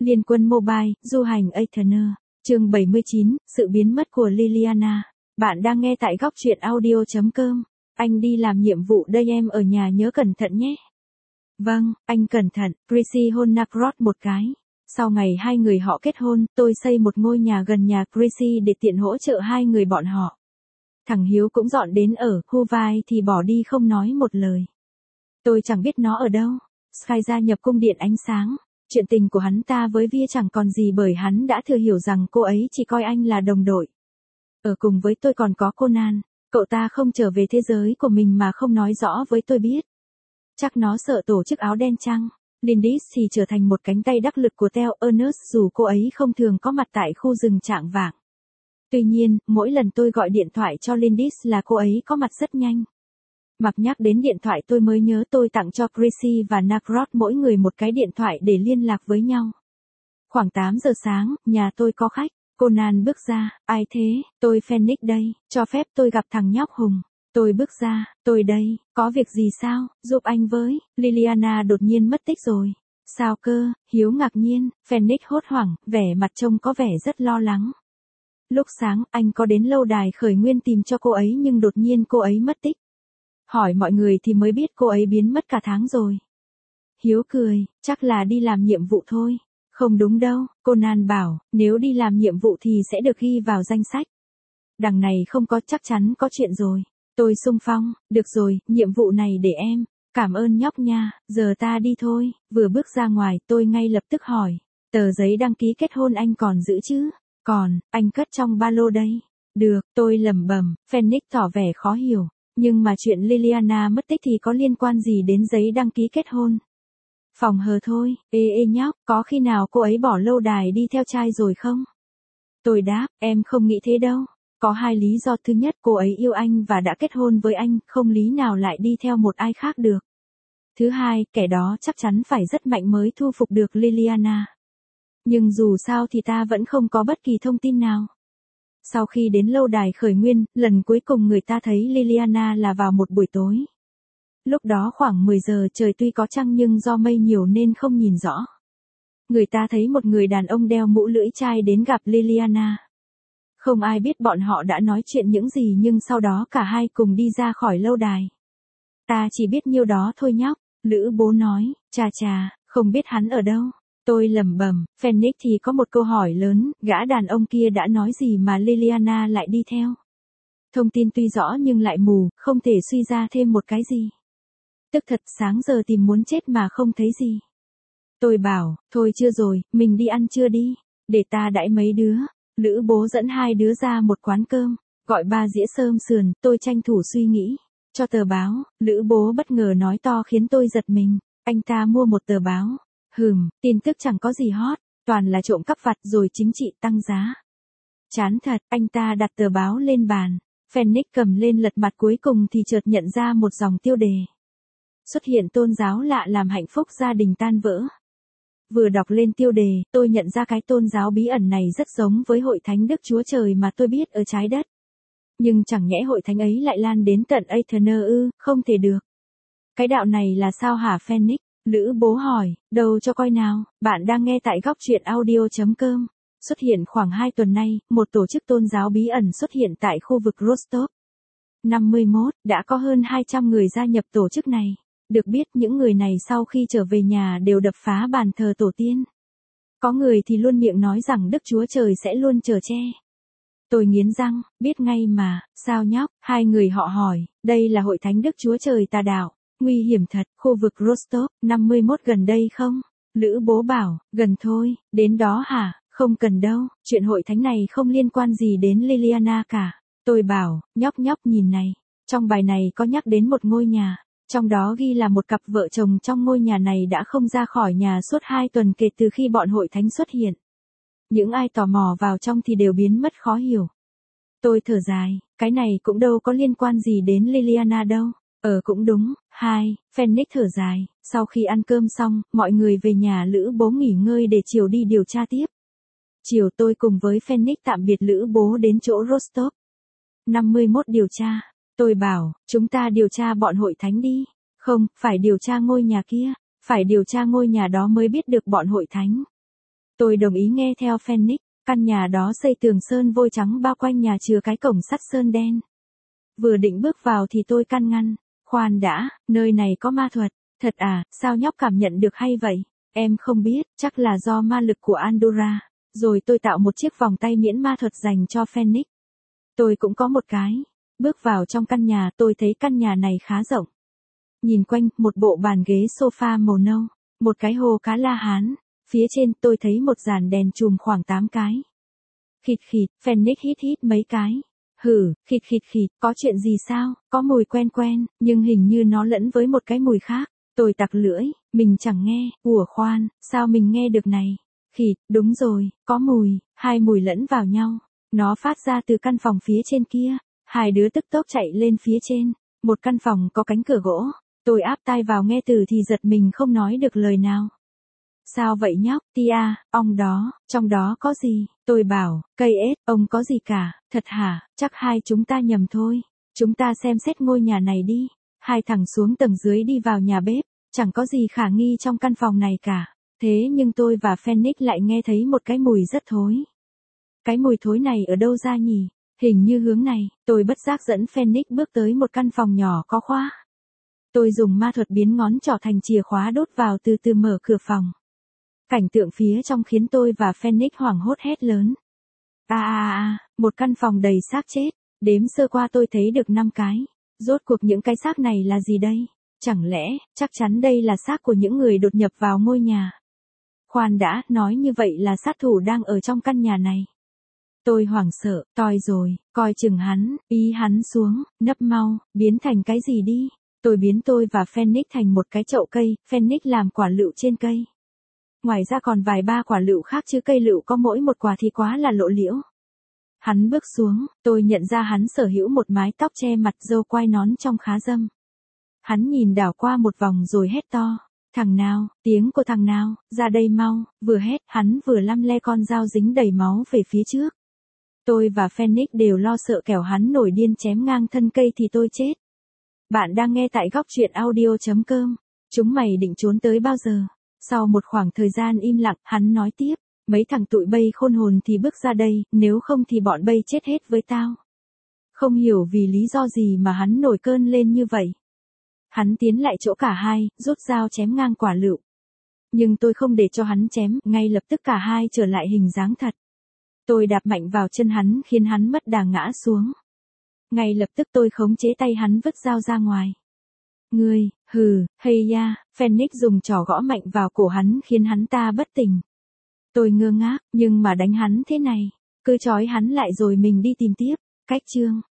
Liên quân mobile, du hành Aetherner. Chương 79, sự biến mất của Liliana. Bạn đang nghe tại góc truyện audio.com. Anh đi làm nhiệm vụ đây, em ở nhà nhớ cẩn thận nhé. Vâng, anh cẩn thận. Chrissy hôn Nacrot một cái. Sau ngày hai người họ kết hôn, tôi xây một ngôi nhà gần nhà Chrissy để tiện hỗ trợ hai người bọn họ. Thằng Hiếu cũng dọn đến ở, Huvai thì bỏ đi không nói một lời. Tôi chẳng biết nó ở đâu. Sky gia nhập cung điện ánh sáng. Chuyện tình của hắn ta với Via chẳng còn gì bởi hắn đã thừa hiểu rằng cô ấy chỉ coi anh là đồng đội. Ở cùng với tôi còn có Conan, cậu ta không trở về thế giới của mình mà không nói rõ với tôi biết. Chắc nó sợ tổ chức áo đen chăng? Lindis thì trở thành một cánh tay đắc lực của Theo Ernest dù cô ấy không thường có mặt tại khu rừng trạng vạng. Tuy nhiên, mỗi lần tôi gọi điện thoại cho Lindis là cô ấy có mặt rất nhanh. Mặc nhắc đến điện thoại tôi mới nhớ tôi tặng cho Chrissy và Nacrot mỗi người một cái điện thoại để liên lạc với nhau. Khoảng 8 giờ sáng, nhà tôi có khách. Conan bước ra, ai thế, tôi Phoenix đây, cho phép tôi gặp thằng nhóc Hùng. Tôi bước ra, tôi đây, có việc gì sao, giúp anh với, Liliana đột nhiên mất tích rồi. Sao cơ, Hiếu ngạc nhiên, Phoenix hốt hoảng, vẻ mặt trông có vẻ rất lo lắng. Lúc sáng, anh có đến lâu đài khởi nguyên tìm cho cô ấy nhưng đột nhiên cô ấy mất tích. Hỏi mọi người thì mới biết cô ấy biến mất cả tháng rồi. Hiếu cười, chắc là đi làm nhiệm vụ thôi. Không đúng đâu, Conan bảo, nếu đi làm nhiệm vụ thì sẽ được ghi vào danh sách. Đằng này không có, chắc chắn có chuyện rồi. Tôi xung phong, được rồi, nhiệm vụ này để em. Cảm ơn nhóc nha, giờ ta đi thôi. Vừa bước ra ngoài tôi ngay lập tức hỏi, tờ giấy đăng ký kết hôn anh còn giữ chứ? Còn, anh cất trong ba lô đây. Được, tôi lẩm bẩm, Phoenix tỏ vẻ khó hiểu. Nhưng mà chuyện Liliana mất tích thì có liên quan gì đến giấy đăng ký kết hôn? Phòng hờ thôi, ê nhóc, có khi nào cô ấy bỏ lâu đài đi theo trai rồi không? Tôi đáp, em không nghĩ thế đâu. Có hai lý do, thứ nhất cô ấy yêu anh và đã kết hôn với anh, không lý nào lại đi theo một ai khác được. Thứ hai, kẻ đó chắc chắn phải rất mạnh mới thu phục được Liliana. Nhưng dù sao thì ta vẫn không có bất kỳ thông tin nào. Sau khi đến lâu đài khởi nguyên, lần cuối cùng người ta thấy Liliana là vào một buổi tối. Lúc đó khoảng 10 giờ trời tuy có trăng nhưng do mây nhiều nên không nhìn rõ. Người ta thấy một người đàn ông đeo mũ lưỡi chai đến gặp Liliana. Không ai biết bọn họ đã nói chuyện những gì nhưng sau đó cả hai cùng đi ra khỏi lâu đài. Ta chỉ biết nhiêu đó thôi nhóc, Lữ bố nói, chà, không biết hắn ở đâu. Tôi lẩm bẩm, Phoenix thì có một câu hỏi lớn, gã đàn ông kia đã nói gì mà Liliana lại đi theo. Thông tin tuy rõ nhưng lại mù, không thể suy ra thêm một cái gì. Tức thật sáng giờ tìm muốn chết mà không thấy gì. Tôi bảo, thôi chưa rồi, mình đi ăn trưa đi, để ta đãi mấy đứa. Lữ bố dẫn hai đứa ra một quán cơm, gọi 3 dĩa xơm sườn, tôi tranh thủ suy nghĩ. Cho tờ báo, Lữ bố bất ngờ nói to khiến tôi giật mình, anh ta mua một tờ báo. Tin tức chẳng có gì hot, toàn là trộm cắp vặt rồi chính trị tăng giá. Chán thật, anh ta đặt tờ báo lên bàn. Phoenix cầm lên lật mặt cuối cùng thì chợt nhận ra một dòng tiêu đề. Xuất hiện tôn giáo lạ làm hạnh phúc gia đình tan vỡ. Vừa đọc lên tiêu đề, tôi nhận ra cái tôn giáo bí ẩn này rất giống với hội thánh Đức Chúa Trời mà tôi biết ở trái đất. Nhưng chẳng nhẽ hội thánh ấy lại lan đến tận Aetherner ư, không thể được. Cái đạo này là sao hả Phoenix? Lữ bố hỏi, đâu cho coi nào, bạn đang nghe tại góc truyện audio.com. Xuất hiện khoảng 2 tuần nay, một tổ chức tôn giáo bí ẩn xuất hiện tại khu vực Rostov. 51, đã có hơn 200 người gia nhập tổ chức này. Được biết những người này sau khi trở về nhà đều đập phá bàn thờ tổ tiên. Có người thì luôn miệng nói rằng Đức Chúa Trời sẽ luôn chở che. Tôi nghiến răng, biết ngay mà, sao nhóc, hai người họ hỏi, đây là hội thánh Đức Chúa Trời tà đạo. Nguy hiểm thật, khu vực Rostov, 51 gần đây không? Lữ bố bảo, gần thôi, đến đó hả? Không cần đâu, chuyện hội thánh này không liên quan gì đến Liliana cả. Tôi bảo, nhóc nhìn này, trong bài này có nhắc đến một ngôi nhà, trong đó ghi là một cặp vợ chồng trong ngôi nhà này đã không ra khỏi nhà suốt 2 tuần kể từ khi bọn hội thánh xuất hiện. Những ai tò mò vào trong thì đều biến mất khó hiểu. Tôi thở dài, cái này cũng đâu có liên quan gì đến Liliana đâu. Cũng đúng. Phoenix thở dài, sau khi ăn cơm xong, mọi người về nhà Lữ bố nghỉ ngơi để chiều đi điều tra tiếp. Chiều tôi cùng với Phoenix tạm biệt Lữ bố đến chỗ Rostov. 51 điều tra. Tôi bảo, chúng ta điều tra bọn hội thánh đi. Không, phải điều tra ngôi nhà kia. Phải điều tra ngôi nhà đó mới biết được bọn hội thánh. Tôi đồng ý nghe theo Phoenix, căn nhà đó xây tường sơn vôi trắng bao quanh nhà chừa cái cổng sắt sơn đen. Vừa định bước vào thì tôi can ngăn, khoan đã, nơi này có ma thuật, thật à, sao nhóc cảm nhận được hay vậy? Em không biết, chắc là do ma lực của Andorra. Rồi tôi tạo một chiếc vòng tay miễn ma thuật dành cho Phoenix. Tôi cũng có một cái. Bước vào trong căn nhà tôi thấy căn nhà này khá rộng. Nhìn quanh, một bộ bàn ghế sofa màu nâu, một cái hồ cá La Hán. Phía trên tôi thấy một dàn đèn chùm khoảng 8 cái. Khịt khịt, Phoenix hít hít mấy cái. Hử, khịt khịt khịt, có chuyện gì sao? Có mùi quen quen, nhưng hình như nó lẫn với một cái mùi khác. Tôi tặc lưỡi, mình chẳng nghe. Ủa khoan, sao mình nghe được này? Khịt, đúng rồi, có mùi, hai mùi lẫn vào nhau. Nó phát ra từ căn phòng phía trên kia. Hai đứa tức tốc chạy lên phía trên. Một căn phòng có cánh cửa gỗ. Tôi áp tai vào nghe từ thì giật mình không nói được lời nào. Sao vậy nhóc, Tia, ông đó, trong đó có gì? Tôi bảo, cây ếch, ông có gì cả, thật hả, chắc hai chúng ta nhầm thôi. Chúng ta xem xét ngôi nhà này đi. Hai thằng xuống tầng dưới đi vào nhà bếp, chẳng có gì khả nghi trong căn phòng này cả. Thế nhưng tôi và Phoenix lại nghe thấy một cái mùi rất thối. Cái mùi thối này ở đâu ra nhỉ? Hình như hướng này, tôi bất giác dẫn Phoenix bước tới một căn phòng nhỏ có khóa. Tôi dùng ma thuật biến ngón trỏ thành chìa khóa đốt vào từ từ mở cửa phòng. Cảnh tượng phía trong khiến tôi và Phoenix hoảng hốt hét lớn. Một căn phòng đầy xác chết, đếm sơ qua tôi thấy được 5 cái. Rốt cuộc những cái xác này là gì đây? Chẳng lẽ, chắc chắn đây là xác của những người đột nhập vào ngôi nhà. Khoan đã, nói như vậy là sát thủ đang ở trong căn nhà này. Tôi hoảng sợ, toi rồi, coi chừng hắn, ý hắn xuống, nấp mau, biến thành cái gì đi. Tôi biến tôi và Phoenix thành một cái chậu cây, Phoenix làm quả lựu trên cây. Ngoài ra còn vài ba quả lựu khác chứ cây lựu có mỗi một quả thì quá là lộ liễu. Hắn bước xuống, tôi nhận ra hắn sở hữu một mái tóc che mặt râu quai nón trông khá dâm. Hắn nhìn đảo qua một vòng rồi hét to. Thằng nào, tiếng của thằng nào, ra đây mau, vừa hét, hắn vừa lăm le con dao dính đầy máu về phía trước. Tôi và Phoenix đều lo sợ kẻo hắn nổi điên chém ngang thân cây thì tôi chết. Bạn đang nghe tại góc truyện audio.com. Chúng mày định trốn tới bao giờ? Sau một khoảng thời gian im lặng, hắn nói tiếp. Mấy thằng tụi bay khôn hồn thì bước ra đây, nếu không thì bọn bay chết hết với tao. Không hiểu vì lý do gì mà hắn nổi cơn lên như vậy. Hắn tiến lại chỗ cả hai, rút dao chém ngang quả lựu. Nhưng tôi không để cho hắn chém, ngay lập tức cả hai trở lại hình dáng thật. Tôi đạp mạnh vào chân hắn khiến hắn mất đà ngã xuống. Ngay lập tức tôi khống chế tay hắn vứt dao ra ngoài. Ngươi, hay ya, Phoenix dùng trỏ gõ mạnh vào cổ hắn khiến hắn ta bất tỉnh. Tôi ngơ ngác, nhưng mà đánh hắn thế này, cứ trói hắn lại rồi mình đi tìm tiếp. Cách chương